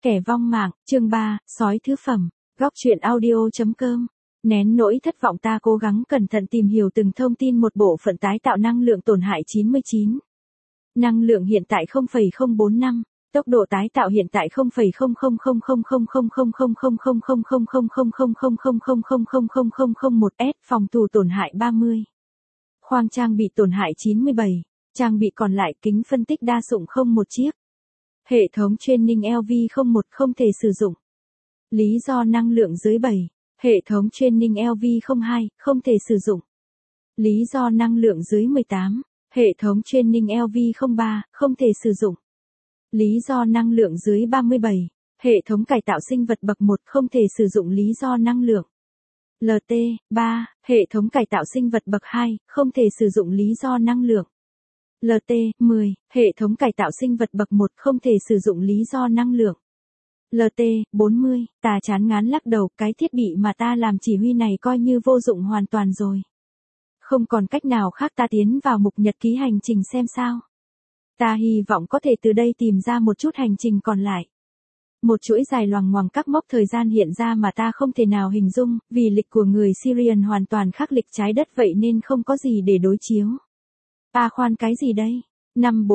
Kẻ vong mạng, chương 3, sói thứ phẩm, góc truyện audio.com. Nén nỗi thất vọng ta cố gắng cẩn thận tìm hiểu từng thông tin một bộ phận tái tạo năng lượng tổn hại 99. Năng lượng hiện tại 0,045, tốc độ tái tạo hiện tại 0,0000000000000000000000001S, phòng thủ tổn hại 30. Khoang trang bị tổn hại 97, trang bị còn lại kính phân tích đa dụng không một chiếc. Hệ thống training LV01 không thể sử dụng. Lý do năng lượng dưới 7. Hệ thống training LV02 không thể sử dụng. Lý do năng lượng dưới 18. Hệ thống training LV03 không thể sử dụng. Lý do năng lượng dưới 37. Hệ thống cải tạo sinh vật bậc 1 không thể sử dụng. Lý do năng lượng LT3. Hệ thống cải tạo sinh vật bậc 2 không thể sử dụng. Lý do năng lượng LT10. Hệ thống cải tạo sinh vật bậc 1 không thể sử dụng. Lý do năng lượng LT40. Ta chán ngán lắc đầu, cái thiết bị mà ta làm chỉ huy này coi như vô dụng hoàn toàn rồi. Không còn cách nào khác, ta tiến vào mục nhật ký hành trình xem sao. Ta hy vọng có thể từ đây tìm ra một chút hành trình còn lại. Một chuỗi dài loằng ngoằng các mốc thời gian hiện ra mà ta không thể nào hình dung, vì lịch của người Syrian hoàn toàn khác lịch trái đất vậy nên không có gì để đối chiếu. Khoan, cái gì đây? Năm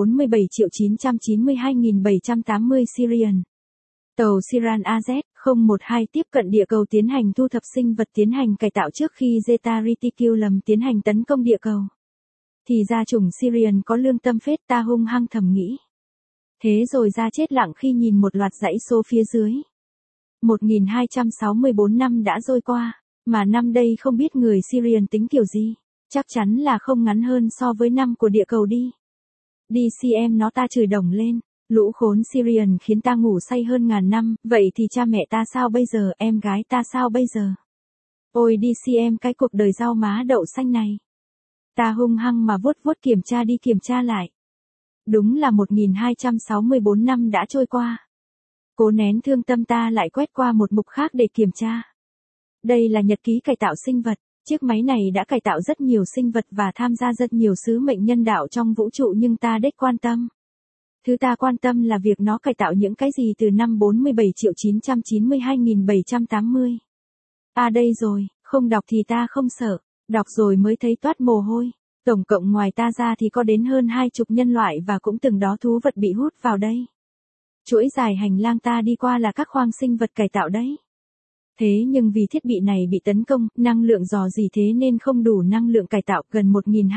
47.992.780 Syrian. Tàu Siran AZ-012 tiếp cận địa cầu tiến hành thu thập sinh vật tiến hành cải tạo trước khi Zeta Reticulum tiến hành tấn công địa cầu. Thì ra chủng Syrian có lương tâm phết, ta hung hăng thầm nghĩ. Thế rồi ra chết lặng khi nhìn một loạt dãy số phía dưới. 1264 năm đã trôi qua, mà năm đây không biết người Syrian tính kiểu gì. Chắc chắn là không ngắn hơn so với năm của địa cầu đi. DCM nó, ta chửi đồng lên. Lũ khốn Syrian khiến ta ngủ say hơn ngàn năm, vậy thì cha mẹ ta sao bây giờ, em gái ta sao bây giờ? Ôi DCM, cái cuộc đời rau má đậu xanh này. Ta hung hăng mà vuốt kiểm tra đi kiểm tra lại. Đúng là 1264 năm đã trôi qua. Cố nén thương tâm ta lại quét qua một mục khác để kiểm tra. Đây là nhật ký cải tạo sinh vật. Chiếc máy này đã cải tạo rất nhiều sinh vật và tham gia rất nhiều sứ mệnh nhân đạo trong vũ trụ, nhưng ta đếch quan tâm. Thứ ta quan tâm là việc nó cải tạo những cái gì từ năm 47.992.780. Đây rồi, không đọc thì ta không sợ, đọc rồi mới thấy toát mồ hôi. Tổng cộng ngoài ta ra thì có đến hơn 20 nhân loại và cũng từng đó thú vật bị hút vào đây. Chuỗi dài hành lang ta đi qua là các khoang sinh vật cải tạo đấy. Thế nhưng vì thiết bị này bị tấn công, năng lượng dò dỉ thế nên không đủ năng lượng cải tạo. Gần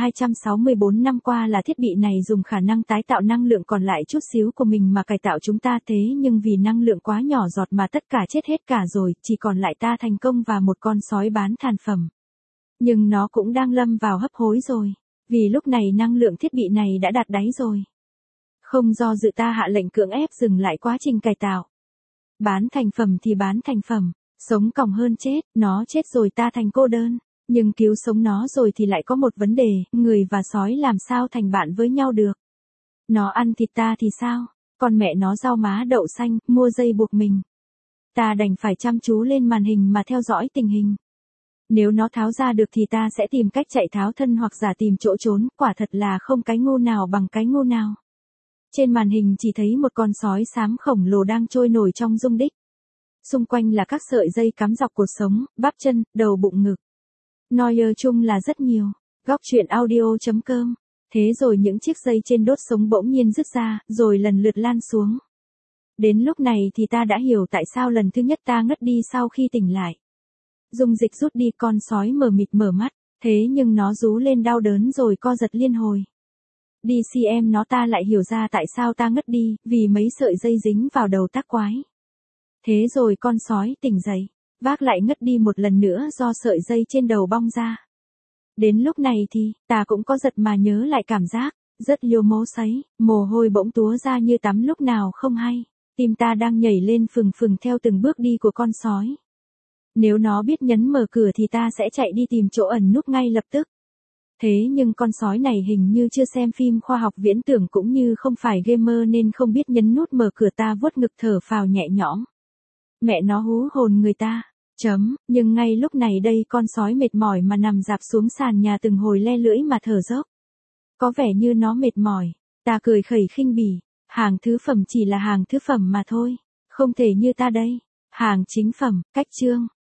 1264 năm qua là thiết bị này dùng khả năng tái tạo năng lượng còn lại chút xíu của mình mà cải tạo chúng ta, thế nhưng vì năng lượng quá nhỏ giọt mà tất cả chết hết cả rồi, chỉ còn lại ta thành công và một con sói bán than phẩm. Nhưng nó cũng đang lâm vào hấp hối rồi, vì lúc này năng lượng thiết bị này đã đạt đáy rồi. Không do dự ta hạ lệnh cưỡng ép dừng lại quá trình cải tạo. Bán thành phẩm thì bán thành phẩm. Sống còng hơn chết, nó chết rồi ta thành cô đơn, nhưng cứu sống nó rồi thì lại có một vấn đề, người và sói làm sao thành bạn với nhau được. Nó ăn thịt ta thì sao, con mẹ nó rau má đậu xanh, mua dây buộc mình. Ta đành phải chăm chú lên màn hình mà theo dõi tình hình. Nếu nó tháo ra được thì ta sẽ tìm cách chạy tháo thân hoặc giả tìm chỗ trốn, quả thật là không cái ngu nào bằng cái ngu nào. Trên màn hình chỉ thấy một con sói xám khổng lồ đang trôi nổi trong dung đích. Xung quanh là các sợi dây cắm dọc cột sống, bắp chân, đầu bụng ngực. Noyer chung là rất nhiều. Góc truyện audio.com. Thế rồi những chiếc dây trên đốt sống bỗng nhiên rứt ra, rồi lần lượt lan xuống. Đến lúc này thì ta đã hiểu tại sao lần thứ nhất ta ngất đi sau khi tỉnh lại. Dung dịch rút đi, con sói mờ mịt mở mắt, thế nhưng nó rú lên đau đớn rồi co giật liên hồi. DCM nó, ta lại hiểu ra tại sao ta ngất đi, vì mấy sợi dây dính vào đầu tác quái. Thế rồi con sói tỉnh dậy, vác lại ngất đi một lần nữa do sợi dây trên đầu bong ra. Đến lúc này thì, ta cũng có giật mà nhớ lại cảm giác, rất liều mố sấy, mồ hôi bỗng túa ra như tắm lúc nào không hay. Tim ta đang nhảy lên phừng phừng theo từng bước đi của con sói. Nếu nó biết nhấn mở cửa thì ta sẽ chạy đi tìm chỗ ẩn núp ngay lập tức. Thế nhưng con sói này hình như chưa xem phim khoa học viễn tưởng cũng như không phải gamer nên không biết nhấn nút mở cửa. Ta vuốt ngực thở phào nhẹ nhõm. Mẹ nó hú hồn người ta. Nhưng ngay lúc này đây con sói mệt mỏi mà nằm rạp xuống sàn nhà từng hồi le lưỡi mà thở dốc. Có vẻ như nó mệt mỏi. Ta cười khẩy khinh bỉ. Hàng thứ phẩm chỉ là hàng thứ phẩm mà thôi. Không thể như ta đây. Hàng chính phẩm, cách chương.